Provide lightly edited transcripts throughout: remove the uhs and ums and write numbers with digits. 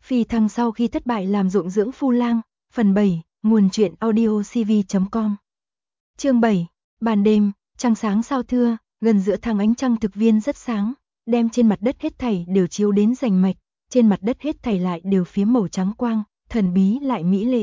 Phi thăng sau khi thất bại làm ruộng dưỡng phu lang, phần 7, nguồn truyện audiocv.com. Chương 7, ban đêm, trăng sáng sao thưa, gần giữa tháng ánh trăng thực viên rất sáng, đem trên mặt đất hết thảy đều chiếu đến rành mạch, trên mặt đất hết thảy lại đều phiếm màu trắng quang, thần bí lại mỹ lệ.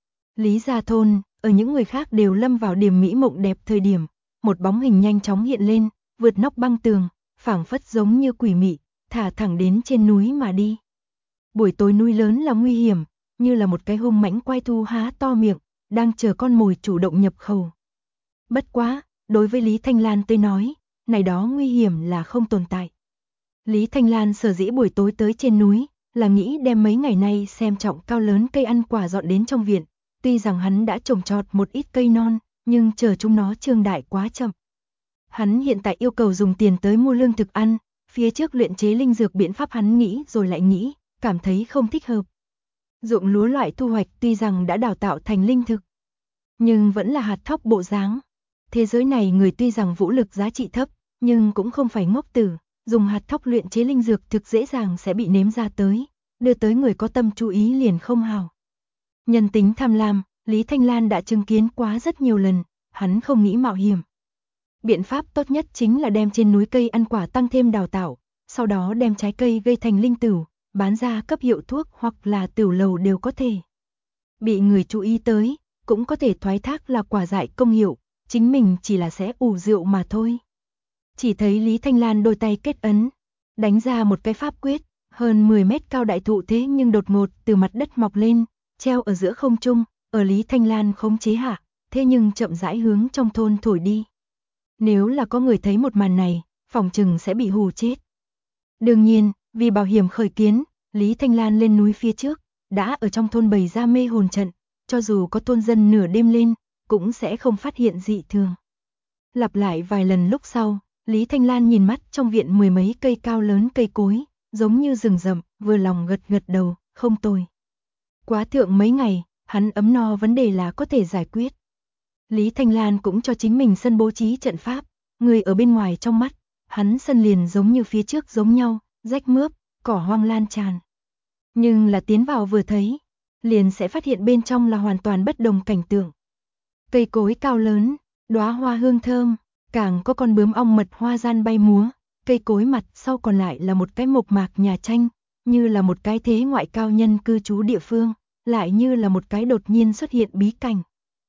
Lý Gia thôn, ở những người khác đều lâm vào điểm mỹ mộng đẹp thời điểm, một bóng hình nhanh chóng hiện lên, vượt nóc băng tường, phảng phất giống như quỷ mị, thả thẳng đến trên núi mà đi. Buổi tối núi lớn là nguy hiểm, như là một cái hung mãnh quái thú há to miệng, đang chờ con mồi chủ động nhập khẩu. Bất quá, đối với Lý Thanh Lan tới nói, này đó nguy hiểm là không tồn tại. Lý Thanh Lan sở dĩ buổi tối tới trên núi, là nghĩ đem mấy ngày nay xem trọng cao lớn cây ăn quả dọn đến trong viện. Tuy rằng hắn đã trồng trọt một ít cây non, nhưng chờ chúng nó trương đại quá chậm. Hắn hiện tại yêu cầu dùng tiền tới mua lương thực ăn, phía trước luyện chế linh dược biện pháp hắn nghĩ rồi lại nghĩ, cảm thấy không thích hợp. Ruộng lúa loại thu hoạch tuy rằng đã đào tạo thành linh thực, nhưng vẫn là hạt thóc bộ dáng. Thế giới này người tuy rằng vũ lực giá trị thấp, nhưng cũng không phải ngốc tử, dùng hạt thóc luyện chế linh dược thực dễ dàng sẽ bị nếm ra tới, đưa tới người có tâm chú ý liền không hào. Nhân tính tham lam, Lý Thanh Lan đã chứng kiến quá rất nhiều lần, hắn không nghĩ mạo hiểm. Biện pháp tốt nhất chính là đem trên núi cây ăn quả tăng thêm đào tạo, sau đó đem trái cây gây thành linh tửu, bán ra cấp hiệu thuốc hoặc là tửu lầu đều có thể. Bị người chú ý tới, cũng có thể thoái thác là quả dại công hiệu, chính mình chỉ là sẽ ủ rượu mà thôi. Chỉ thấy Lý Thanh Lan đôi tay kết ấn, đánh ra một cái pháp quyết, hơn 10 mét cao đại thụ thế nhưng đột ngột từ mặt đất mọc lên, treo ở giữa không trung, ở Lý Thanh Lan khống chế hạ, thế nhưng chậm rãi hướng trong thôn thổi đi. Nếu là có người thấy một màn này, phòng chừng sẽ bị hù chết. Đương nhiên, vì bảo hiểm khởi kiến, Lý Thanh Lan lên núi phía trước, đã ở trong thôn bày ra mê hồn trận, cho dù có thôn dân nửa đêm lên, cũng sẽ không phát hiện dị thường. Lặp lại vài lần lúc sau, Lý Thanh Lan nhìn mắt trong viện mười mấy cây cao lớn cây cối, giống như rừng rậm, vừa lòng gật gật đầu, không tồi. Quá thượng mấy ngày, hắn ấm no vấn đề là có thể giải quyết. Lý Thanh Lan cũng cho chính mình sân bố trí trận pháp, người ở bên ngoài trong mắt, hắn sân liền giống như phía trước giống nhau, rách mướp, cỏ hoang lan tràn. Nhưng là tiến vào vừa thấy, liền sẽ phát hiện bên trong là hoàn toàn bất đồng cảnh tượng. Cây cối cao lớn, đóa hoa hương thơm, càng có con bướm ong mật hoa gian bay múa, cây cối mặt sau còn lại là một cái mộc mạc nhà tranh, như là một cái thế ngoại cao nhân cư trú địa phương, lại như là một cái đột nhiên xuất hiện bí cảnh.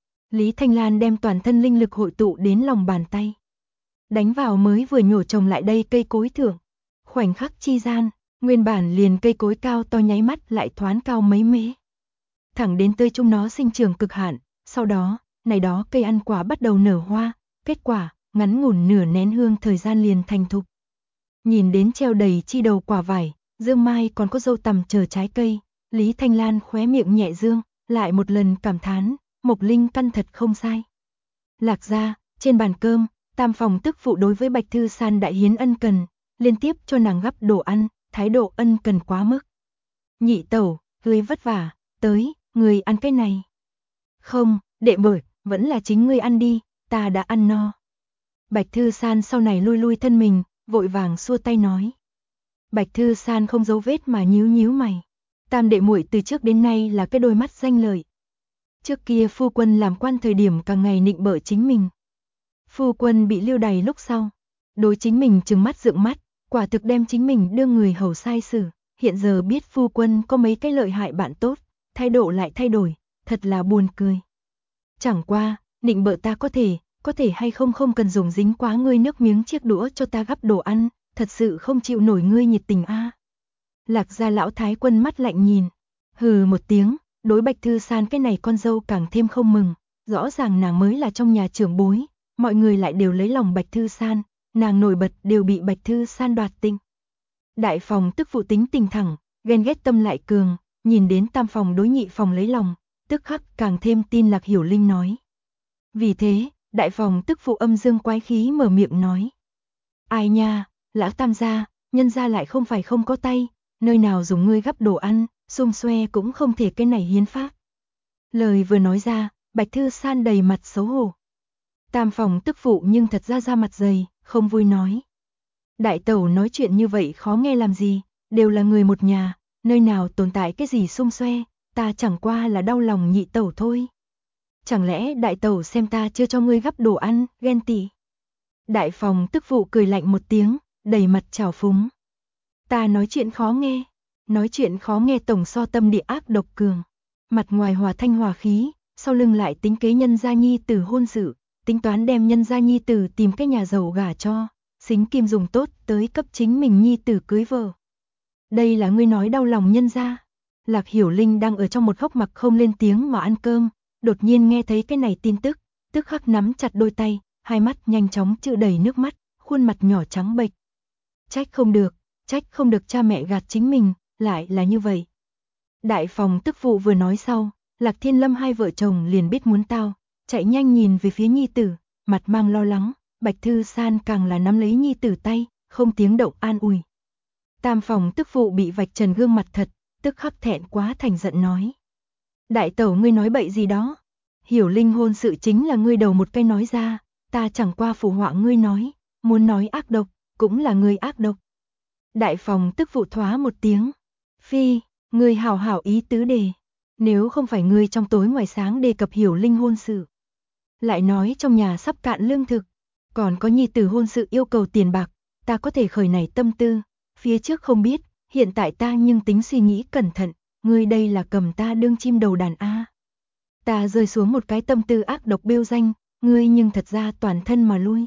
Lý Thanh Lan đem toàn thân linh lực hội tụ đến lòng bàn tay. Đánh vào mới vừa nhổ trồng lại đây cây cối thượng. Khoảnh khắc chi gian, nguyên bản liền cây cối cao to nháy mắt lại thoáng cao mấy mễ. Thẳng đến tới chúng nó sinh trưởng cực hạn, sau đó, này đó cây ăn quả bắt đầu nở hoa, kết quả, ngắn ngủn nửa nén hương thời gian liền thành thục. Nhìn đến treo đầy chi đầu quả vải, dương mai còn có dâu tằm chờ trái cây, Lý Thanh Lan khóe miệng nhẹ dương, lại một lần cảm thán, Mộc Linh căn thật không sai. Lạc gia, trên bàn cơm, Tam phòng tức phụ đối với Bạch Thư San đại hiến ân cần, liên tiếp cho nàng gắp đồ ăn, thái độ ân cần quá mức. Nhị tẩu, ngươi vất vả, tới, ngươi ăn cái này. Không, đệ bởi, vẫn là chính ngươi ăn đi, ta đã ăn no. Bạch Thư San sau này lui lui thân mình, vội vàng xua tay nói. Bạch Thư San không giấu vết mà nhíu nhíu mày. Tam đệ muội từ trước đến nay là cái đôi mắt danh lợi. Trước kia phu quân làm quan thời điểm càng ngày nịnh bợ chính mình. Phu quân bị lưu đày lúc sau, đối chính mình trừng mắt rượng mắt, quả thực đem chính mình đưa người hầu sai xử. Hiện giờ biết phu quân có mấy cái lợi hại bạn tốt, thái độ lại thay đổi, thật là buồn cười. Chẳng qua, nịnh bợ ta có thể hay không không cần dùng dính quá ngươi nước miếng chiếc đũa cho ta gắp đồ ăn, thật sự không chịu nổi ngươi nhiệt tình a. Lạc gia lão thái quân mắt lạnh nhìn, hừ một tiếng, đối Bạch Thư San cái này con dâu càng thêm không mừng, rõ ràng nàng mới là trong nhà trưởng bối, mọi người lại đều lấy lòng Bạch Thư San, nàng nổi bật đều bị Bạch Thư San đoạt tinh. Đại phòng tức phụ tính tình thẳng, ghen ghét tâm lại cường, nhìn đến tam phòng đối nhị phòng lấy lòng, tức khắc càng thêm tin Lạc Hiểu Linh nói. Vì thế, đại phòng tức phụ âm dương quái khí mở miệng nói. Ai nha, lão tam gia, nhân gia lại không phải không có tay, nơi nào dùng ngươi gắp đồ ăn, xung xoe cũng không thể cái này hiến pháp. Lời vừa nói ra, Bạch Thư San đầy mặt xấu hổ. Tam phòng tức phụ nhưng thật ra mặt dày, không vui nói. Đại tẩu nói chuyện như vậy khó nghe làm gì, đều là người một nhà, nơi nào tồn tại cái gì xung xoe, ta chẳng qua là đau lòng nhị tẩu thôi. Chẳng lẽ đại tẩu xem ta chưa cho ngươi gắp đồ ăn, ghen tị? Đại phòng tức phụ cười lạnh một tiếng, đầy mặt trào phúng. Ta nói chuyện khó nghe, tổng so tâm địa ác độc cường. Mặt ngoài hòa thanh hòa khí, sau lưng lại tính kế nhân gia nhi tử hôn sự, tính toán đem nhân gia nhi tử tìm cái nhà giàu gả cho, xính kim dùng tốt tới cấp chính mình nhi tử cưới vợ. Đây là ngươi nói đau lòng nhân gia. Lạc Hiểu Linh đang ở trong một góc mặc không lên tiếng mà ăn cơm, đột nhiên nghe thấy cái này tin tức, tức khắc nắm chặt đôi tay, hai mắt nhanh chóng chữ đầy nước mắt, khuôn mặt nhỏ trắng bệch. Trách không được cha mẹ gạt chính mình, lại là như vậy. Đại phòng tức phụ vừa nói sau, Lạc Thiên Lâm hai vợ chồng liền biết muốn tao, chạy nhanh nhìn về phía nhi tử, mặt mang lo lắng, Bạch Thư San càng là nắm lấy nhi tử tay, không tiếng động an ủi. Tam phòng tức phụ bị vạch trần gương mặt thật, tức khắc thẹn quá thành giận nói. Đại tẩu ngươi nói bậy gì đó? Hiểu Linh hôn sự chính là ngươi đầu một cây nói ra, ta chẳng qua phụ họa ngươi nói, muốn nói ác độc, cũng là ngươi ác độc. Đại phòng tức phụ thoá một tiếng. Phi, ngươi hảo hảo ý tứ đề. Nếu không phải ngươi trong tối ngoài sáng đề cập Hiểu Linh hôn sự. Lại nói trong nhà sắp cạn lương thực, còn có nhi tử hôn sự yêu cầu tiền bạc, ta có thể khởi nảy tâm tư, phía trước không biết, hiện tại ta nhưng tính suy nghĩ cẩn thận, ngươi đây là cầm ta đương chim đầu đàn a. Ta rơi xuống một cái tâm tư ác độc bêu danh, ngươi nhưng thật ra toàn thân mà lui.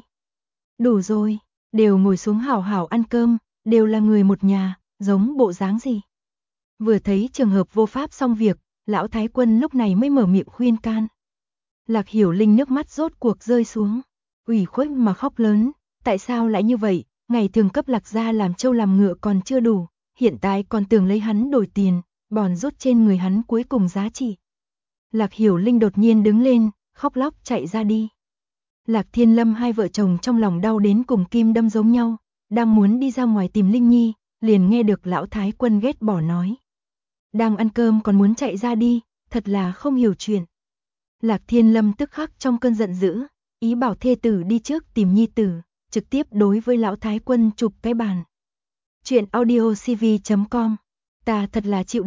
Đủ rồi, đều ngồi xuống hảo hảo ăn cơm, đều là người một nhà, giống bộ dáng gì. Vừa thấy trường hợp vô pháp xong việc, lão thái quân lúc này mới mở miệng khuyên can. Lạc Hiểu Linh nước mắt rốt cuộc rơi xuống, ủy khuất mà khóc lớn, tại sao lại như vậy, ngày thường cấp Lạc gia làm trâu làm ngựa còn chưa đủ, hiện tại còn tưởng lấy hắn đổi tiền, bòn rút trên người hắn cuối cùng giá trị. Lạc Hiểu Linh đột nhiên đứng lên, khóc lóc chạy ra đi. Lạc Thiên Lâm hai vợ chồng trong lòng đau đến cùng kim đâm giống nhau, đang muốn đi ra ngoài tìm Linh Nhi, liền nghe được lão thái quân ghét bỏ nói. Đang ăn cơm còn muốn chạy ra đi, thật là không hiểu chuyện. Lạc Thiên Lâm tức khắc trong cơn giận dữ, ý bảo thê tử đi trước tìm nhi tử, trực tiếp đối với lão thái quân chụp cái bàn. Chuyện audiocv.com. Ta thật là chịu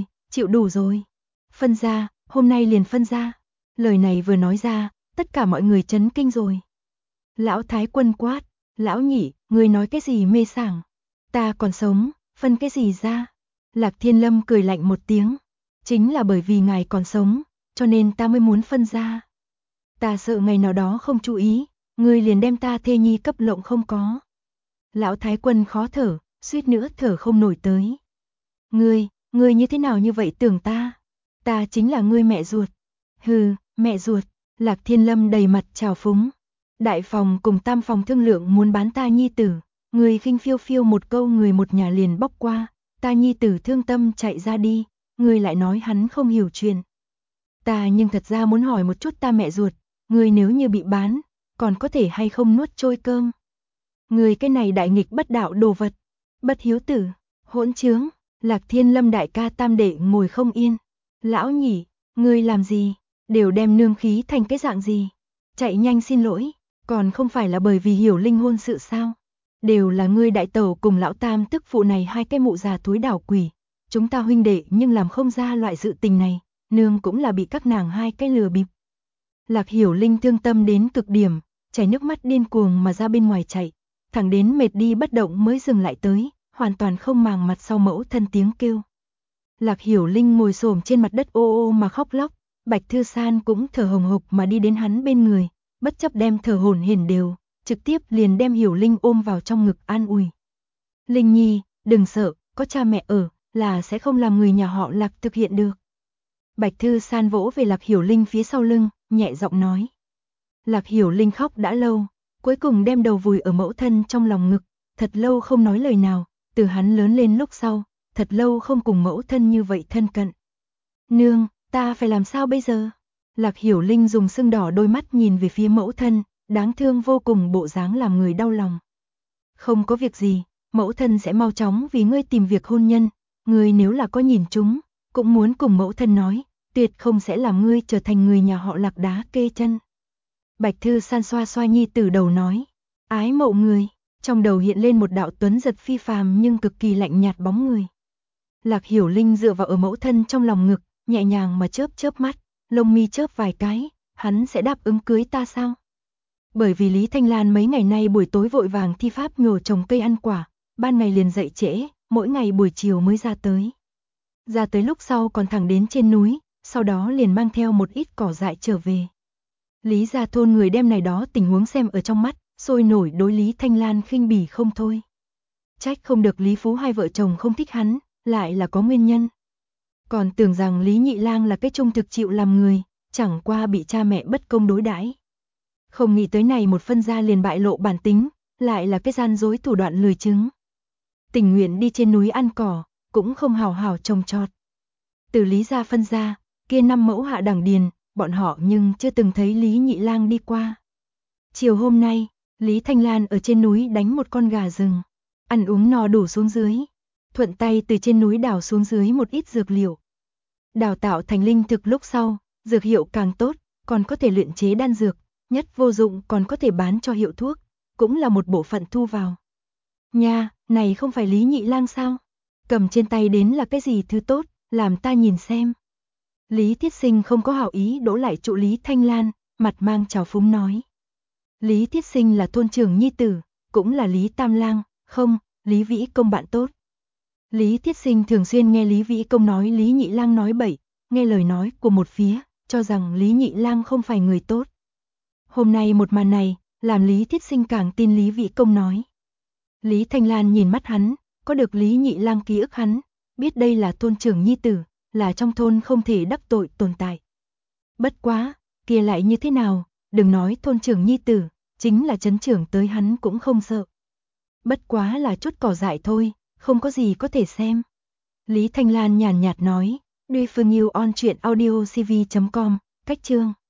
đủ rồi. Phân ra, hôm nay liền phân ra. Lời này vừa nói ra, tất cả mọi người chấn kinh rồi. Lão thái quân quát, lão nhị, ngươi nói cái gì mê sảng? Ta còn sống, phân cái gì ra? Lạc Thiên Lâm cười lạnh một tiếng, chính là bởi vì ngài còn sống, cho nên ta mới muốn phân ra. Ta sợ ngày nào đó không chú ý, ngươi liền đem ta thê nhi cấp lộng không có. Lão thái quân khó thở, suýt nữa thở không nổi tới. Ngươi như thế nào như vậy tưởng ta? Ta chính là ngươi mẹ ruột. Hừ, mẹ ruột. Lạc Thiên Lâm đầy mặt trào phúng. Đại phòng cùng tam phòng thương lượng muốn bán ta nhi tử, người khinh phiêu phiêu một câu người một nhà liền bóc qua, ta nhi tử thương tâm chạy ra đi, người lại nói hắn không hiểu chuyện. Ta nhưng thật ra muốn hỏi một chút ta mẹ ruột, người nếu như bị bán, còn có thể hay không nuốt trôi cơm. Người cái này đại nghịch bất đạo đồ vật, bất hiếu tử, hỗn trướng. Lạc Thiên Lâm đại ca tam đệ ngồi không yên. Lão nhị, ngươi làm gì? Đều đem nương khí thành cái dạng gì? Chạy nhanh xin lỗi, còn không phải là bởi vì Hiểu Linh hôn sự sao? Đều là ngươi đại tẩu cùng lão tam tức phụ này hai cái mụ già thối đảo quỷ. Chúng ta huynh đệ nhưng làm không ra loại sự tình này, nương cũng là bị các nàng hai cái lừa bịp. Lạc Hiểu Linh thương tâm đến cực điểm, chảy nước mắt điên cuồng mà ra bên ngoài chạy, thẳng đến mệt đi bất động mới dừng lại tới, hoàn toàn không màng mặt sau mẫu thân tiếng kêu. Lạc Hiểu Linh ngồi xổm trên mặt đất ô ô mà khóc lóc, Bạch Thư San cũng thở hồng hộc mà đi đến hắn bên người, bất chấp đem thở hổn hển đều, trực tiếp liền đem Hiểu Linh ôm vào trong ngực an ủi. Linh Nhi, đừng sợ, có cha mẹ ở, là sẽ không làm người nhà họ Lạc thực hiện được. Bạch Thư San vỗ về Lạc Hiểu Linh phía sau lưng, nhẹ giọng nói. Lạc Hiểu Linh khóc đã lâu, cuối cùng đem đầu vùi ở mẫu thân trong lòng ngực, thật lâu không nói lời nào, từ hắn lớn lên lúc sau, thật lâu không cùng mẫu thân như vậy thân cận. Nương, ta phải làm sao bây giờ? Lạc Hiểu Linh dùng sưng đỏ đôi mắt nhìn về phía mẫu thân, đáng thương vô cùng bộ dáng làm người đau lòng. Không có việc gì, mẫu thân sẽ mau chóng vì ngươi tìm việc hôn nhân, ngươi nếu là có nhìn chúng, cũng muốn cùng mẫu thân nói, tuyệt không sẽ làm ngươi trở thành người nhà họ Lạc đá kê chân. Bạch Thư San xoa xoa nhi tử đầu nói, ái mộ người, trong đầu hiện lên một đạo tuấn giật phi phàm nhưng cực kỳ lạnh nhạt bóng người. Lạc Hiểu Linh dựa vào ở mẫu thân trong lòng ngực, nhẹ nhàng mà chớp chớp mắt, lông mi chớp vài cái, hắn sẽ đáp ứng cưới ta sao? Bởi vì Lý Thanh Lan mấy ngày nay buổi tối vội vàng thi pháp nhổ trồng cây ăn quả, ban ngày liền dậy trễ, mỗi ngày buổi chiều mới ra tới. Ra tới lúc sau còn thẳng đến trên núi, sau đó liền mang theo một ít cỏ dại trở về. Lý gia thôn người đem này đó tình huống xem ở trong mắt, sôi nổi đối Lý Thanh Lan khinh bỉ không thôi. Trách không được Lý Phú hai vợ chồng không thích hắn, lại là có nguyên nhân. Còn tưởng rằng Lý Nhị Lang là cái trung thực chịu làm người, chẳng qua bị cha mẹ bất công đối đãi. Không nghĩ tới này một phân gia liền bại lộ bản tính, lại là cái gian dối thủ đoạn lười chứng. Tình nguyện đi trên núi ăn cỏ, cũng không hào hào trồng trọt. Từ Lý gia phân gia, kia 5 mẫu hạ đẳng điền, bọn họ nhưng chưa từng thấy Lý Nhị Lang đi qua. Chiều hôm nay, Lý Thanh Lan ở trên núi đánh một con gà rừng, ăn uống no đủ xuống dưới, thuận tay từ trên núi đào xuống dưới một ít dược liệu. Đào tạo thành linh thực lúc sau, dược hiệu càng tốt, còn có thể luyện chế đan dược, nhất vô dụng còn có thể bán cho hiệu thuốc, cũng là một bộ phận thu vào. Nha, này không phải Lý Nhị Lang sao? Cầm trên tay đến là cái gì thứ tốt, làm ta nhìn xem. Lý Thiết Sinh không có hảo ý đỗ lại trụ Lý Thanh Lan, mặt mang trào phúng nói. Lý Thiết Sinh là thôn trưởng nhi tử, cũng là Lý Tam Lang, không, Lý Vĩ Công bạn tốt. Lý Thiết Sinh thường xuyên nghe Lý Vĩ Công nói Lý Nhị Lang nói bậy, nghe lời nói của một phía, cho rằng Lý Nhị Lang không phải người tốt. Hôm nay một màn này, làm Lý Thiết Sinh càng tin Lý Vĩ Công nói. Lý Thanh Lan nhìn mắt hắn, có được Lý Nhị Lang ký ức hắn, biết đây là thôn trưởng nhi tử, là trong thôn không thể đắc tội tồn tại. Bất quá, kia lại như thế nào, đừng nói thôn trưởng nhi tử, chính là trấn trưởng tới hắn cũng không sợ. Bất quá là chút cỏ dại thôi, không có gì có thể xem. Lý Thanh Lan nhàn nhạt nói, Duy Phương Yêu on truyện audio cv.com, cách chương.